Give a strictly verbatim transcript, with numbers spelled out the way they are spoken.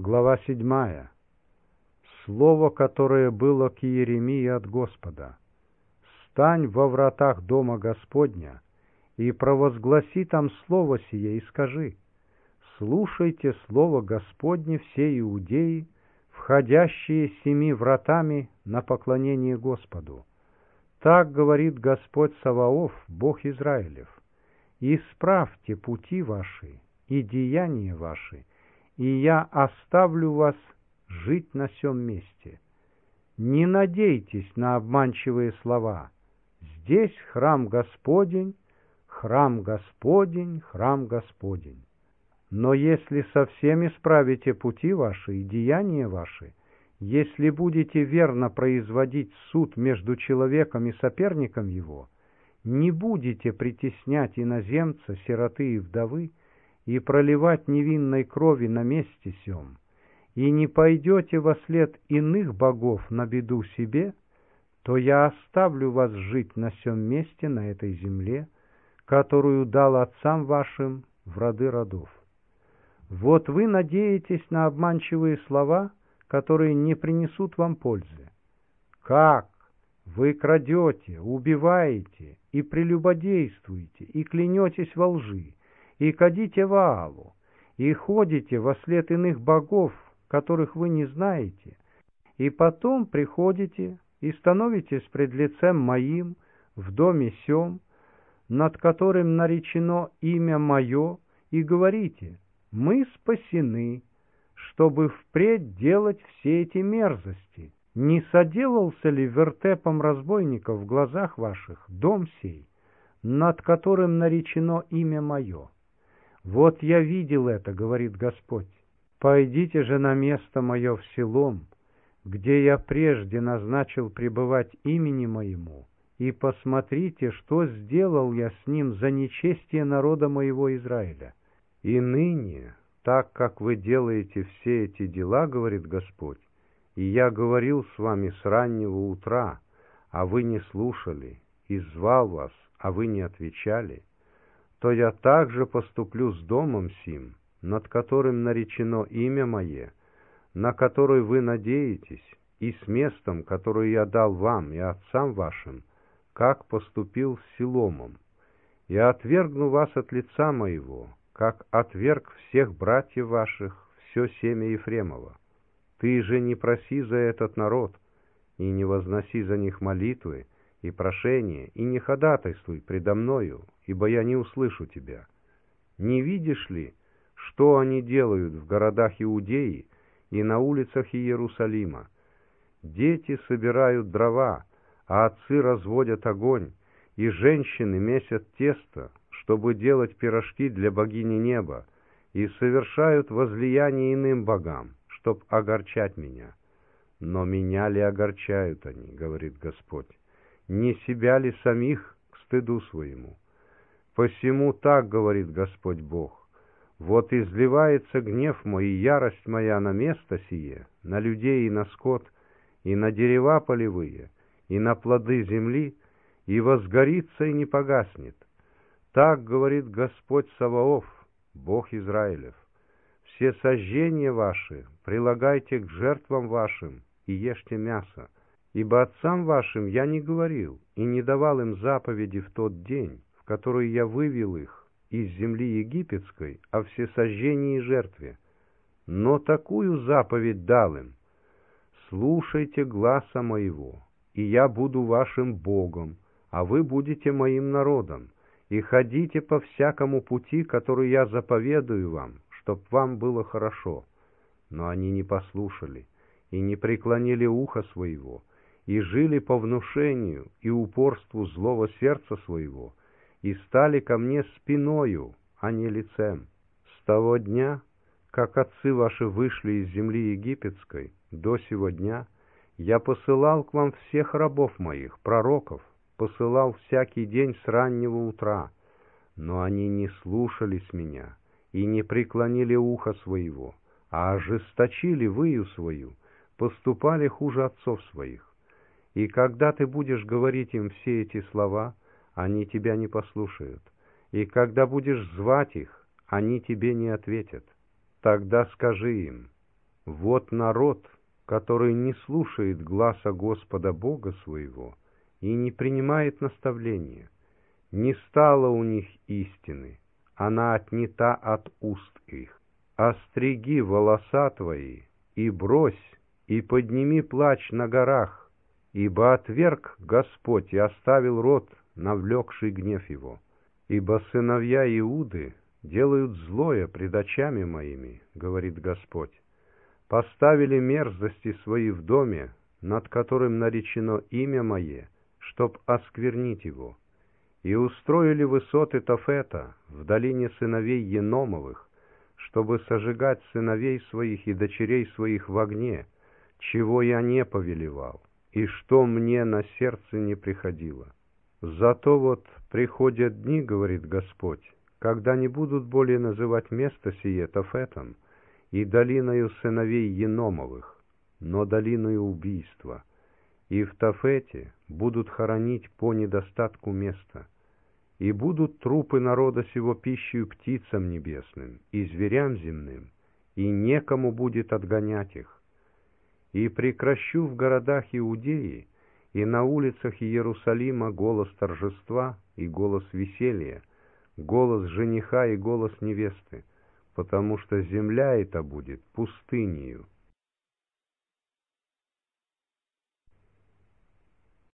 Глава седьмая. Слово, которое было к Иеремии от Господа. «Стань во вратах дома Господня, и провозгласи там слово сие, и скажи: слушайте слово Господне все иудеи, входящие семи вратами на поклонение Господу. Так говорит Господь Саваоф, Бог Израилев: исправьте пути ваши и деяния ваши, и я оставлю вас жить на сем месте. Не надейтесь на обманчивые слова: здесь храм Господень, храм Господень, храм Господень. Но если совсем исправите пути ваши и деяния ваши, если будете верно производить суд между человеком и соперником его, не будете притеснять иноземца, сироты и вдовы, и проливать невинной крови на месте сем, и не пойдете вослед иных богов на беду себе, то я оставлю вас жить на сем месте, на этой земле, которую дал отцам вашим в роды родов. Вот вы надеетесь на обманчивые слова, которые не принесут вам пользы. Как? Вы крадете, убиваете и прелюбодействуете, и клянетесь во лжи, и кадите Ваалу, и ходите вослед иных богов, которых вы не знаете, и потом приходите и становитесь пред лицем моим в доме сем, над которым наречено имя мое, и говорите: мы спасены, чтобы впредь делать все эти мерзости. Не соделался ли вертепом разбойников в глазах ваших дом сей, над которым наречено имя мое? Вот я видел это, говорит Господь. Пойдите же на место мое в Силом, где я прежде назначил пребывать имени моему, и посмотрите, что сделал я с ним за нечестие народа моего Израиля. И ныне, так как вы делаете все эти дела, говорит Господь, и я говорил с вами с раннего утра, а вы не слушали, и звал вас, а вы не отвечали, то я также поступлю с домом сим, над которым наречено имя мое, на который вы надеетесь, и с местом, которое я дал вам и отцам вашим, как поступил с Силомом. Я отвергну вас от лица моего, как отверг всех братьев ваших, все семя Ефремова. Ты же не проси за этот народ, и не возноси за них молитвы и прошения, и не ходатайствуй предо мною, ибо я не услышу тебя. Не видишь ли, что они делают в городах Иудеи и на улицах Иерусалима? Дети собирают дрова, а отцы разводят огонь, и женщины месят тесто, чтобы делать пирожки для богини неба, и совершают возлияние иным богам, чтоб огорчать меня. Но меня ли огорчают они, говорит Господь? Не себя ли самих к стыду своему? Посему так говорит Господь Бог: вот изливается гнев мой и ярость моя на место сие, на людей и на скот, и на дерева полевые, и на плоды земли, и возгорится и не погаснет. Так говорит Господь Саваоф, Бог Израилев: все сожжения ваши прилагайте к жертвам вашим и ешьте мясо, ибо отцам вашим я не говорил и не давал им заповеди в тот день, в который я вывел их из земли египетской о всесожжении и жертве. Но такую заповедь дал им: слушайте гласа моего, и я буду вашим Богом, а вы будете моим народом, и ходите по всякому пути, который я заповедую вам, чтоб вам было хорошо. Но они не послушали и не преклонили ухо своего, и жили по внушению и упорству злого сердца своего, и стали ко мне спиною, а не лицем. С того дня, как отцы ваши вышли из земли египетской, до сего дня, я посылал к вам всех рабов моих, пророков, посылал всякий день с раннего утра, но они не слушались меня и не преклонили ухо своего, а ожесточили выю свою, поступали хуже отцов своих. И когда ты будешь говорить им все эти слова, они тебя не послушают, и когда будешь звать их, они тебе не ответят. Тогда скажи им: Вот народ, который не слушает гласа Господа Бога своего и не принимает наставления. Не стало у них истины, она отнята от уст их. Остриги волоса твои, и брось, и подними плач на горах, ибо отверг Господь и оставил род, навлекший гнев его. Ибо сыновья Иуды делают злое пред очами моими, говорит Господь. Поставили мерзости свои в доме, над которым наречено имя мое, чтоб осквернить его. И устроили высоты Тофета в долине сыновей Еномовых, чтобы сожигать сыновей своих и дочерей своих в огне, чего я не повелевал, и что мне на сердце не приходило. Зато вот приходят дни, говорит Господь, когда не будут более называть место сие Тофетом и долиною сыновей Еномовых, но долиною убийства, и в Тофете будут хоронить по недостатку места, и будут трупы народа сего пищей птицам небесным и зверям земным, и некому будет отгонять их. И прекращу в городах Иудеи и на улицах Иерусалима голос торжества и голос веселья, голос жениха и голос невесты, потому что земля эта будет пустынею,